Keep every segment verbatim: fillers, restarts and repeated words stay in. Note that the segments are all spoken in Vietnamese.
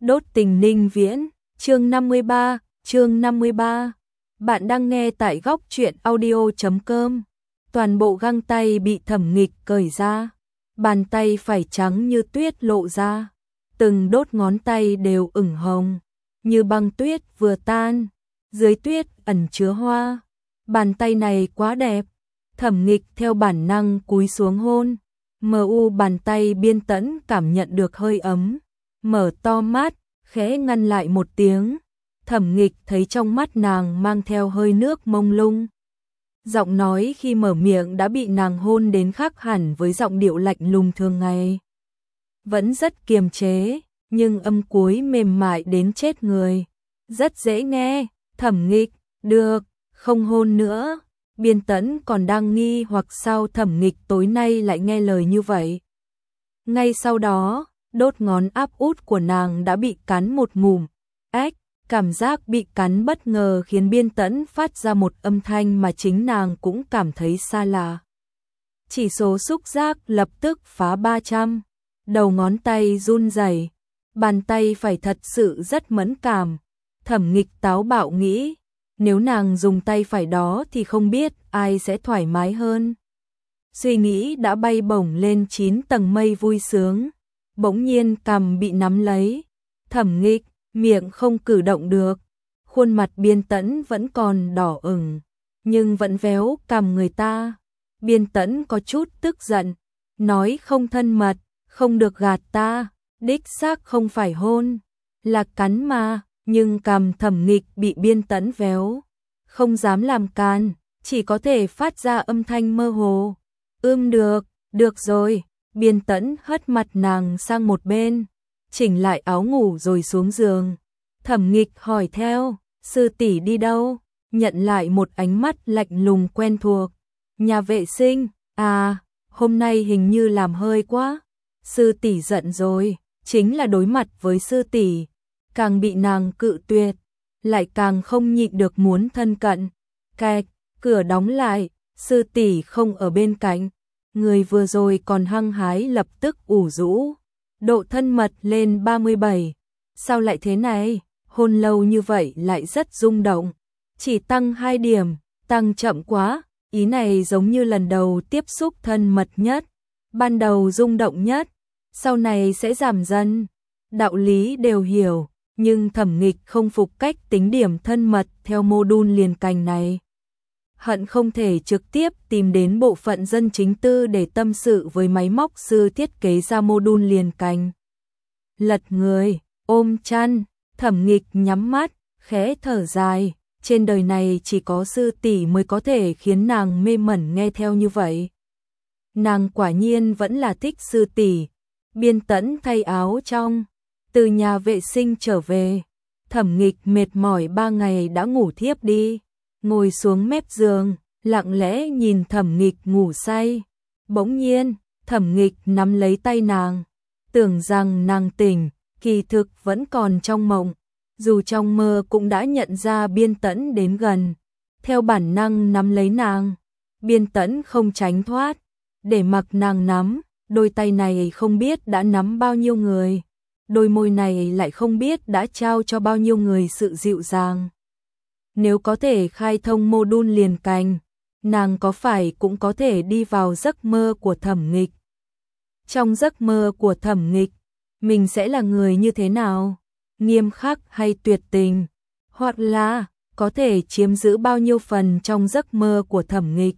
Đốt tình Ninh Viễn, chương năm mươi ba, chương năm mươi ba. Bạn đang nghe tại góc truyện audio chấm com. Toàn bộ găng tay bị Thẩm Nghịch cởi ra, bàn tay phải trắng như tuyết lộ ra, từng đốt ngón tay đều ửng hồng, như băng tuyết vừa tan, dưới tuyết ẩn chứa hoa. Bàn tay này quá đẹp, Thẩm Nghịch theo bản năng cúi xuống hôn. Mờ u bàn tay Biên Tẫn cảm nhận được hơi ấm, mở to mắt, khẽ ngăn lại một tiếng. Thẩm Nghịch thấy trong mắt nàng mang theo hơi nước mông lung. Giọng nói khi mở miệng đã bị nàng hôn đến khác hẳn với giọng điệu lạnh lùng thường ngày. Vẫn rất kiềm chế, nhưng âm cuối mềm mại đến chết người. Rất dễ nghe. Thẩm Nghịch, được, không hôn nữa. Biên Tẫn còn đang nghi hoặc sao Thẩm Nghịch tối nay lại nghe lời như vậy. Ngay sau đó, đốt ngón áp út của nàng đã bị cắn một ngụm. Ếch, cảm giác bị cắn bất ngờ khiến Biên Tẫn phát ra một âm thanh mà chính nàng cũng cảm thấy xa lạ. Chỉ số xúc giác lập tức phá ba trăm. Đầu ngón tay run rẩy, bàn tay phải thật sự rất mẫn cảm. Thẩm Nghịch táo bạo nghĩ, nếu nàng dùng tay phải đó thì không biết ai sẽ thoải mái hơn. Suy nghĩ đã bay bổng lên chín tầng mây vui sướng. Bỗng nhiên cằm bị nắm lấy. Thẩm Nghịch, miệng không cử động được. Khuôn mặt Biên Tẫn vẫn còn đỏ ửng, nhưng vẫn véo cằm người ta. Biên Tẫn có chút tức giận, nói không thân mật, không được gạt ta, đích xác không phải hôn, là cắn mà. Nhưng cằm Thẩm Nghịch bị Biên Tẫn véo, không dám làm can, chỉ có thể phát ra âm thanh mơ hồ. Ưm được, được rồi. Biên Tẫn hất mặt nàng sang một bên, chỉnh lại áo ngủ rồi xuống giường. Thẩm Nghịch hỏi theo, sư tỷ đi đâu? Nhận lại một ánh mắt lạnh lùng quen thuộc. Nhà vệ sinh. À, hôm nay hình như làm hơi quá. Sư tỷ giận rồi, chính là đối mặt với sư tỷ, càng bị nàng cự tuyệt, lại càng không nhịn được muốn thân cận. Kẹt, cửa đóng lại, sư tỷ không ở bên cạnh. Người vừa rồi còn hăng hái lập tức ủ rũ, độ thân mật lên ba mươi bảy. Sao lại thế này? Hôn lâu như vậy lại rất rung động. Chỉ tăng hai điểm, tăng chậm quá. Ý này giống như lần đầu tiếp xúc thân mật nhất, ban đầu rung động nhất, sau này sẽ giảm dần. Đạo lý đều hiểu, nhưng Thẩm Nghịch không phục cách tính điểm thân mật theo mô đun liền cành này. Hận không thể trực tiếp tìm đến bộ phận dân chính tư để tâm sự với máy móc sư thiết kế ra mô đun liền cành. Lật người, ôm chăn, Thẩm Nghịch nhắm mắt, khẽ thở dài. Trên đời này chỉ có sư tỷ mới có thể khiến nàng mê mẩn nghe theo như vậy. Nàng quả nhiên vẫn là thích sư tỷ. Biên Tẫn thay áo trong, từ nhà vệ sinh trở về. Thẩm Nghịch mệt mỏi ba ngày đã ngủ thiếp đi, ngồi xuống mép giường, lặng lẽ nhìn Thẩm Nghịch ngủ say. Bỗng nhiên, Thẩm Nghịch nắm lấy tay nàng, tưởng rằng nàng tỉnh, kỳ thực vẫn còn trong mộng. Dù trong mơ cũng đã nhận ra Biên Tẫn đến gần, theo bản năng nắm lấy nàng. Biên Tẫn không tránh thoát, để mặc nàng nắm. Đôi tay này không biết đã nắm bao nhiêu người, đôi môi này lại không biết đã trao cho bao nhiêu người sự dịu dàng. Nếu có thể khai thông mô đun liền cành, nàng có phải cũng có thể đi vào giấc mơ của Thẩm Nghịch. Trong giấc mơ của Thẩm Nghịch, mình sẽ là người như thế nào? Nghiêm khắc hay tuyệt tình? Hoặc là có thể chiếm giữ bao nhiêu phần trong giấc mơ của Thẩm Nghịch?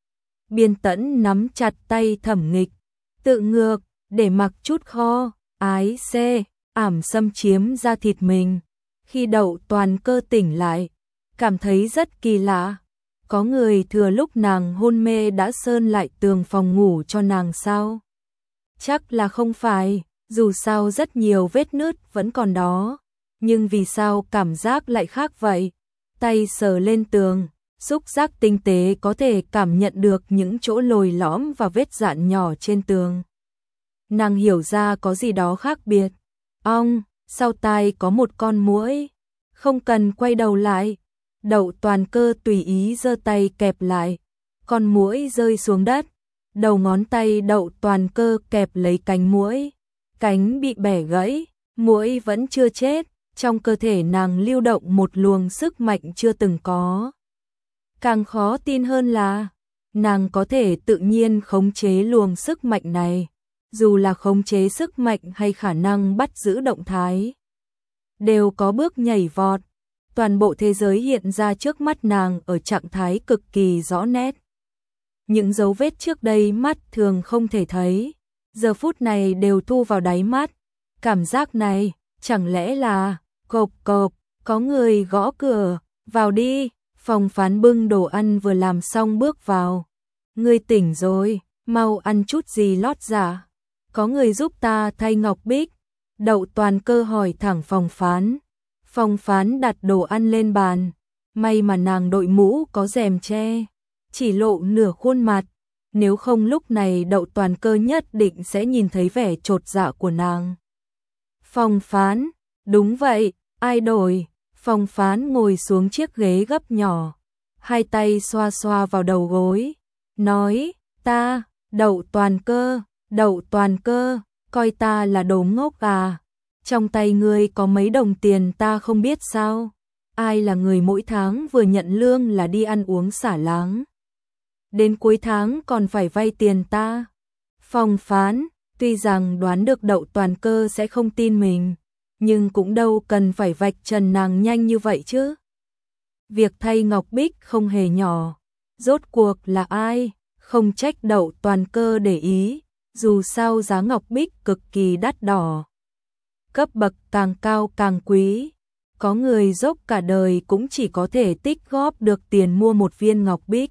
Biên Tẫn nắm chặt tay Thẩm Nghịch, tự ngược, để mặc chút kho, ái xê, ảm xâm chiếm ra thịt mình. Khi Đậu Toàn Cơ tỉnh lại, cảm thấy rất kỳ lạ. Có người thừa lúc nàng hôn mê đã sơn lại tường phòng ngủ cho nàng sao? Chắc là không phải, dù sao rất nhiều vết nứt vẫn còn đó. Nhưng vì sao cảm giác lại khác vậy? Tay sờ lên tường, xúc giác tinh tế có thể cảm nhận được những chỗ lồi lõm và vết dạn nhỏ trên tường. Nàng hiểu ra có gì đó khác biệt. Ong, sau tai có một con muỗi. Không cần quay đầu lại. Đậu Toàn Cơ tùy ý giơ tay kẹp lại. Con muỗi rơi xuống đất. Đầu ngón tay Đậu Toàn Cơ kẹp lấy cánh muỗi. Cánh bị bẻ gãy. Muỗi vẫn chưa chết, trong cơ thể nàng lưu động một luồng sức mạnh chưa từng có. Càng khó tin hơn là, nàng có thể tự nhiên khống chế luồng sức mạnh này, dù là khống chế sức mạnh hay khả năng bắt giữ động thái. Đều có bước nhảy vọt, toàn bộ thế giới hiện ra trước mắt nàng ở trạng thái cực kỳ rõ nét. Những dấu vết trước đây mắt thường không thể thấy, giờ phút này đều thu vào đáy mắt. Cảm giác này, chẳng lẽ là, cộp cộp, có người gõ cửa, vào đi, Phong Phán bưng đồ ăn vừa làm xong bước vào. Ngươi tỉnh rồi, mau ăn chút gì lót dạ. Có người giúp ta thay ngọc bích. Đậu Toàn Cơ hỏi thẳng Phong Phán. Phong Phán đặt đồ ăn lên bàn, may mà nàng đội mũ có rèm che, chỉ lộ nửa khuôn mặt, nếu không lúc này Đậu Toàn Cơ nhất định sẽ nhìn thấy vẻ chột dạ của nàng. Phong Phán, đúng vậy, ai đổi? Phong Phán ngồi xuống chiếc ghế gấp nhỏ, hai tay xoa xoa vào đầu gối, nói, ta, Đậu Toàn Cơ, Đậu Toàn Cơ, coi ta là đồ ngốc à? Trong tay ngươi có mấy đồng tiền ta không biết sao? Ai là người mỗi tháng vừa nhận lương là đi ăn uống xả láng, đến cuối tháng còn phải vay tiền ta? Phong Phán, tuy rằng đoán được Đậu Toàn Cơ sẽ không tin mình, nhưng cũng đâu cần phải vạch trần nàng nhanh như vậy chứ. Việc thay ngọc bích không hề nhỏ, rốt cuộc là ai? Không trách Đậu Toàn Cơ để ý, dù sao giá ngọc bích cực kỳ đắt đỏ. Cấp bậc càng cao càng quý, có người dốc cả đời cũng chỉ có thể tích góp được tiền mua một viên ngọc bích.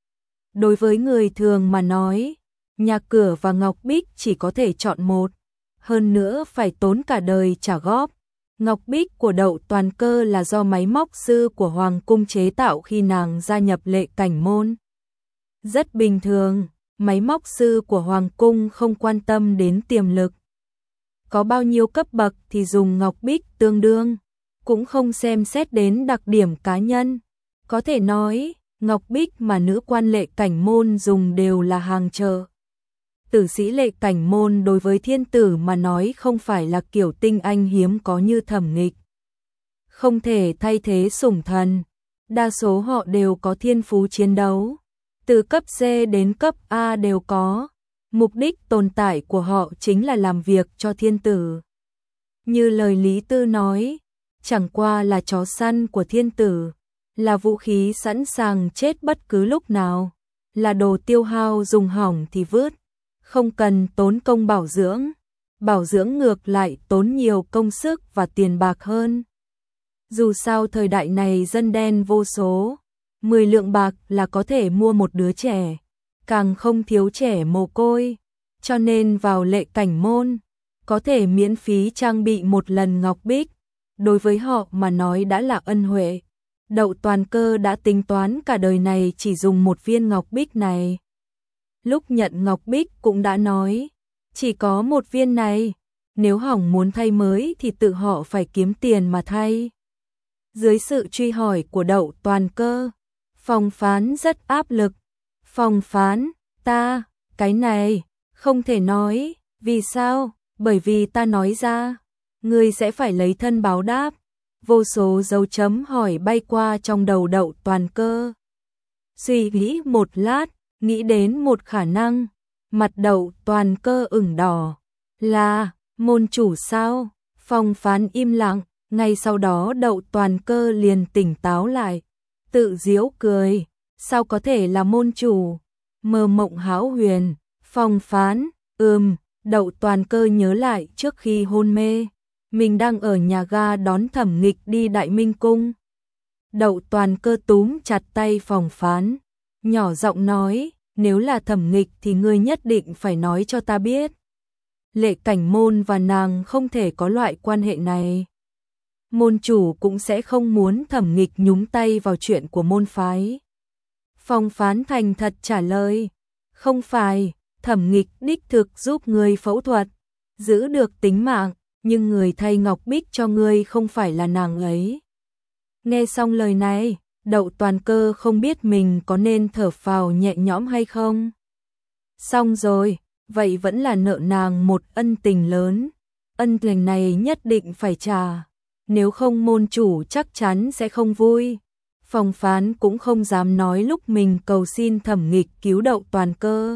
Đối với người thường mà nói, nhà cửa và ngọc bích chỉ có thể chọn một, hơn nữa phải tốn cả đời trả góp. Ngọc bích của Đậu Toàn Cơ là do máy móc sư của Hoàng cung chế tạo khi nàng gia nhập Lệ Cảnh Môn. Rất bình thường, máy móc sư của Hoàng cung không quan tâm đến tiềm lực. Có bao nhiêu cấp bậc thì dùng ngọc bích tương đương, cũng không xem xét đến đặc điểm cá nhân. Có thể nói, ngọc bích mà nữ quan Lệ Cảnh Môn dùng đều là hàng chợ. Tử sĩ Lệ Cảnh Môn đối với thiên tử mà nói không phải là kiểu tinh anh hiếm có như Thẩm Nghịch. Không thể thay thế sủng thần, đa số họ đều có thiên phú chiến đấu, từ cấp C đến cấp A đều có. Mục đích tồn tại của họ chính là làm việc cho thiên tử. Như lời Lý Tư nói, chẳng qua là chó săn của thiên tử, là vũ khí sẵn sàng chết bất cứ lúc nào, là đồ tiêu hao dùng hỏng thì vứt, không cần tốn công bảo dưỡng, bảo dưỡng ngược lại tốn nhiều công sức và tiền bạc hơn. Dù sao thời đại này dân đen vô số, mười lượng bạc là có thể mua một đứa trẻ, càng không thiếu trẻ mồ côi, cho nên vào Lệ Cảnh Môn, có thể miễn phí trang bị một lần ngọc bích, đối với họ mà nói đã là ân huệ. Đậu Toàn Cơ đã tính toán cả đời này chỉ dùng một viên ngọc bích này. Lúc nhận ngọc bích cũng đã nói, chỉ có một viên này, nếu hỏng muốn thay mới thì tự họ phải kiếm tiền mà thay. Dưới sự truy hỏi của Đậu Toàn Cơ, Phong Phán rất áp lực. Phong Phán, ta, cái này, không thể nói, vì sao? Bởi vì ta nói ra, ngươi sẽ phải lấy thân báo đáp. Vô số dấu chấm hỏi bay qua trong đầu Đậu Toàn Cơ. Suy nghĩ một lát, nghĩ đến một khả năng, mặt Đậu Toàn Cơ ửng đỏ. Là, môn chủ sao? Phong Phán im lặng, ngay sau đó Đậu Toàn Cơ liền tỉnh táo lại, tự giễu cười. Sao có thể là môn chủ? Mơ mộng hão huyền. Phong Phán, ừm, Đậu Toàn Cơ nhớ lại trước khi hôn mê, mình đang ở nhà ga đón Thẩm Nghịch đi Đại Minh Cung. Đậu Toàn Cơ túm chặt tay Phong Phán, nhỏ giọng nói, nếu là Thẩm Nghịch thì ngươi nhất định phải nói cho ta biết. Lệ Cảnh Môn và nàng không thể có loại quan hệ này. Môn chủ cũng sẽ không muốn Thẩm Nghịch nhúng tay vào chuyện của môn phái. Phong Phán thành thật trả lời, không phải, Thẩm Nghịch đích thực giúp ngươi phẫu thuật, giữ được tính mạng, nhưng người thay ngọc bích cho ngươi không phải là nàng ấy. Nghe xong lời này, Đậu Toàn Cơ không biết mình có nên thở phào nhẹ nhõm hay không. Xong rồi, vậy vẫn là nợ nàng một ân tình lớn. ân tình này nhất định phải trả, nếu không môn chủ chắc chắn sẽ không vui. Phong Phán cũng không dám nói lúc mình cầu xin Thẩm Nghịch cứu Đậu Toàn Cơ.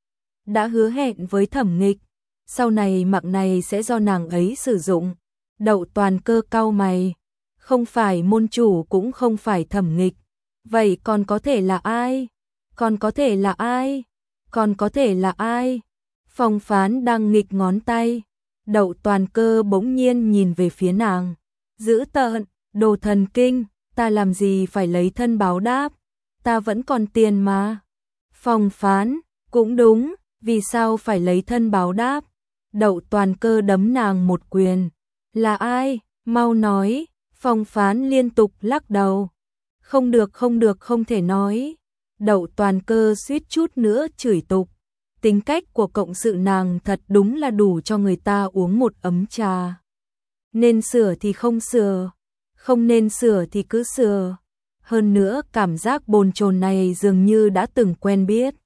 Đã hứa hẹn với Thẩm Nghịch, sau này mạng này sẽ do nàng ấy sử dụng. Đậu Toàn Cơ cau mày, không phải môn chủ cũng không phải Thẩm Nghịch, vậy còn có thể là ai? Còn có thể là ai? Còn có thể là ai? Phong Phán đang nghịch ngón tay, Đậu Toàn Cơ bỗng nhiên nhìn về phía nàng, dữ tợn, đồ thần kinh, ta làm gì phải lấy thân báo đáp, ta vẫn còn tiền mà. Phong Phán, cũng đúng, vì sao phải lấy thân báo đáp? Đậu Toàn Cơ đấm nàng một quyền, là ai? Mau nói. Phong Phán liên tục lắc đầu, không được không được không thể nói. Đậu Toàn Cơ suýt chút nữa chửi tục, tính cách của cộng sự nàng thật đúng là đủ cho người ta uống một ấm trà. Nên sửa thì không sửa, không nên sửa thì cứ sửa. Hơn nữa cảm giác bồn chồn này dường như đã từng quen biết.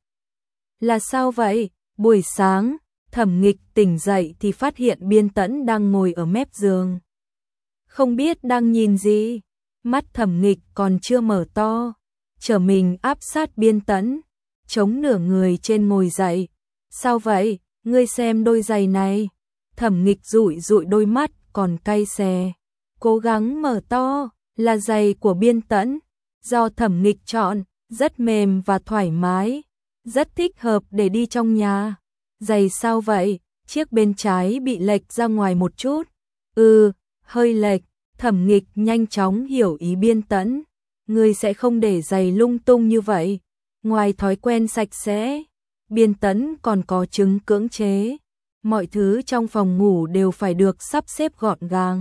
Là sao vậy? Buổi sáng, Thẩm Nghịch tỉnh dậy thì phát hiện Biên Tẫn đang ngồi ở mép giường. Không biết đang nhìn gì, mắt Thẩm Nghịch còn chưa mở to, trở mình áp sát Biên Tẫn, chống nửa người trên ngồi dậy. Sao vậy? Ngươi xem đôi giày này. Thẩm Nghịch dụi dụi đôi mắt còn cay xè, cố gắng mở to, là giày của Biên Tẫn, do Thẩm Nghịch chọn, rất mềm và thoải mái, rất thích hợp để đi trong nhà. Giày sao vậy? Chiếc bên trái bị lệch ra ngoài một chút. Ừ, hơi lệch. Thẩm Nghịch nhanh chóng hiểu ý Biên Tẫn. Ngươi sẽ không để giày lung tung như vậy. Ngoài thói quen sạch sẽ, Biên Tẫn còn có chứng cưỡng chế. Mọi thứ trong phòng ngủ đều phải được sắp xếp gọn gàng.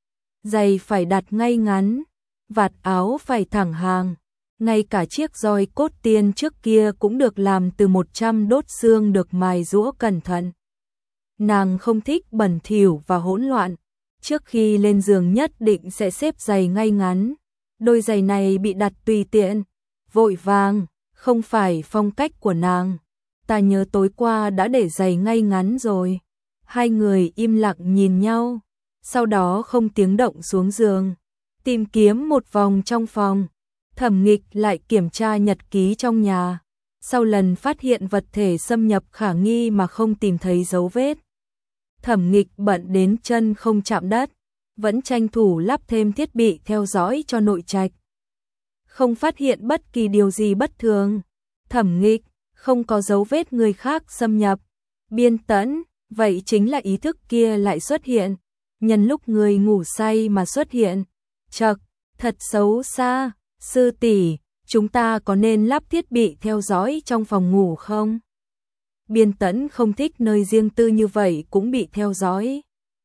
Giày phải đặt ngay ngắn, vạt áo phải thẳng hàng. Ngay cả chiếc roi cốt tiên trước kia cũng được làm từ một trăm đốt xương được mài giũa cẩn thận. Nàng không thích bẩn thỉu và hỗn loạn. Trước khi lên giường nhất định sẽ xếp giày ngay ngắn. Đôi giày này bị đặt tùy tiện, vội vàng, không phải phong cách của nàng. Ta nhớ tối qua đã để giày ngay ngắn rồi. Hai người im lặng nhìn nhau, sau đó không tiếng động xuống giường, tìm kiếm một vòng trong phòng. Thẩm Nghịch lại kiểm tra nhật ký trong nhà. Sau lần phát hiện vật thể xâm nhập khả nghi mà không tìm thấy dấu vết, Thẩm Nghịch bận đến chân không chạm đất, vẫn tranh thủ lắp thêm thiết bị theo dõi cho nội trạch. Không phát hiện bất kỳ điều gì bất thường. Thẩm Nghịch, không có dấu vết người khác xâm nhập. Biên Tẫn, vậy chính là ý thức kia lại xuất hiện. Nhân lúc người ngủ say mà xuất hiện. Chậc, thật xấu xa. Sư tỷ, chúng ta có nên lắp thiết bị theo dõi trong phòng ngủ không? Biên Tẫn không thích nơi riêng tư như vậy cũng bị theo dõi.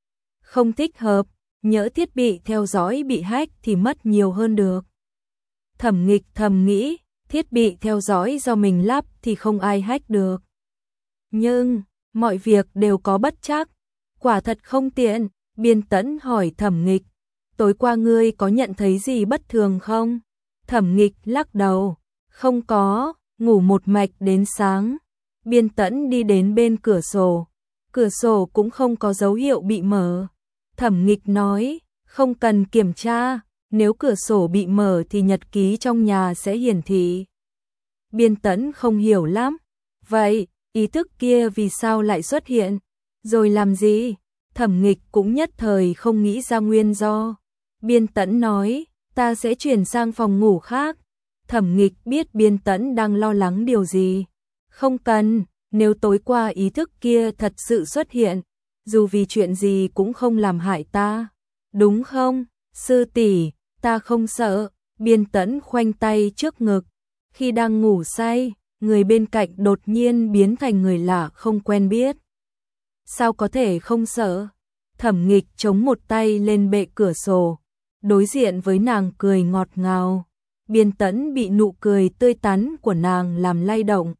Không thích hợp, nhỡ thiết bị theo dõi bị hack thì mất nhiều hơn được. Thẩm Nghịch thầm nghĩ, thiết bị theo dõi do mình lắp thì không ai hack được. Nhưng, mọi việc đều có bất trắc, quả thật không tiện. Biên Tẫn hỏi Thẩm Nghịch, tối qua ngươi có nhận thấy gì bất thường không? Thẩm Nghịch lắc đầu, không có, ngủ một mạch đến sáng. Biên Tẫn đi đến bên cửa sổ, cửa sổ cũng không có dấu hiệu bị mở. Thẩm Nghịch nói, không cần kiểm tra, nếu cửa sổ bị mở thì nhật ký trong nhà sẽ hiển thị. Biên Tẫn không hiểu lắm, vậy, ý thức kia vì sao lại xuất hiện, rồi làm gì? Thẩm Nghịch cũng nhất thời không nghĩ ra nguyên do. Biên Tẫn nói, ta sẽ chuyển sang phòng ngủ khác. Thẩm Nghịch biết Biên Tẫn đang lo lắng điều gì. Không cần, nếu tối qua ý thức kia thật sự xuất hiện, dù vì chuyện gì cũng không làm hại ta. Đúng không, sư tỷ, ta không sợ. Biên Tẫn khoanh tay trước ngực. Khi đang ngủ say, người bên cạnh đột nhiên biến thành người lạ không quen biết. Sao có thể không sợ? Thẩm Nghịch chống một tay lên bệ cửa sổ, đối diện với nàng cười ngọt ngào. Biên Tẫn bị nụ cười tươi tắn của nàng làm lay động.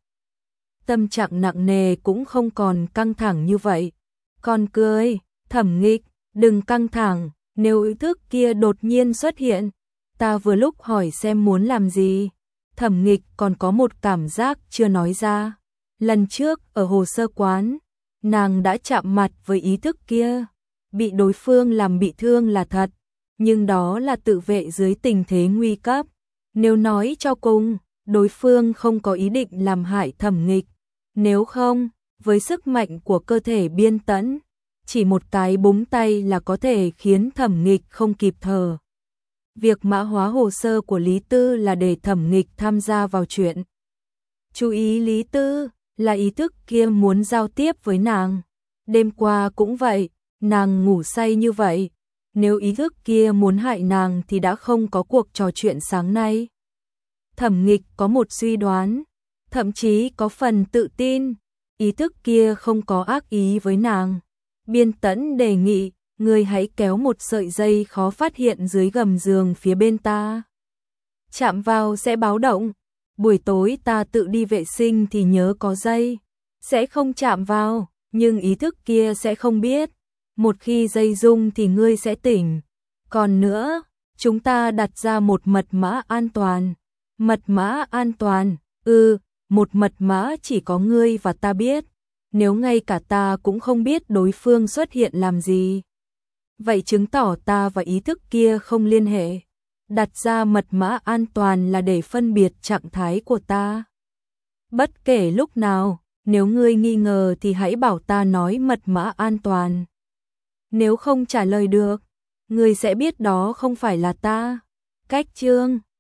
Tâm trạng nặng nề cũng không còn căng thẳng như vậy. Còn cười, Thẩm Nghịch, đừng căng thẳng, nếu ý thức kia đột nhiên xuất hiện, ta vừa lúc hỏi xem muốn làm gì. Thẩm Nghịch còn có một cảm giác chưa nói ra. Lần trước ở hồ sơ quán, nàng đã chạm mặt với ý thức kia. bị đối phương làm bị thương là thật, nhưng đó là tự vệ dưới tình thế nguy cấp. Nếu nói cho cùng, đối phương không có ý định làm hại Thẩm Nghịch, nếu không, với sức mạnh của cơ thể Biên Tẫn, chỉ một cái búng tay là có thể khiến Thẩm Nghịch không kịp thở. Việc mã hóa hồ sơ của Lý Tư là để Thẩm Nghịch tham gia vào chuyện. Chú ý Lý Tư là ý thức kia muốn giao tiếp với nàng. Đêm qua cũng vậy, nàng ngủ say như vậy. Nếu ý thức kia muốn hại nàng thì đã không có cuộc trò chuyện sáng nay. Thẩm Nghịch có một suy đoán, thậm chí có phần tự tin, ý thức kia không có ác ý với nàng. Biên Tẫn đề nghị, ngươi hãy kéo một sợi dây khó phát hiện dưới gầm giường phía bên ta. Chạm vào sẽ báo động, buổi tối ta tự đi vệ sinh thì nhớ có dây, sẽ không chạm vào, nhưng ý thức kia sẽ không biết. Một khi dây rung thì ngươi sẽ tỉnh. Còn nữa, chúng ta đặt ra một mật mã an toàn. Mật mã an toàn, ừ, một mật mã chỉ có ngươi và ta biết. Nếu ngay cả ta cũng không biết đối phương xuất hiện làm gì, vậy chứng tỏ ta và ý thức kia không liên hệ. Đặt ra mật mã an toàn là để phân biệt trạng thái của ta. Bất kể lúc nào, nếu ngươi nghi ngờ thì hãy bảo ta nói mật mã an toàn. Nếu không trả lời được, ngươi sẽ biết đó không phải là ta. Cách chương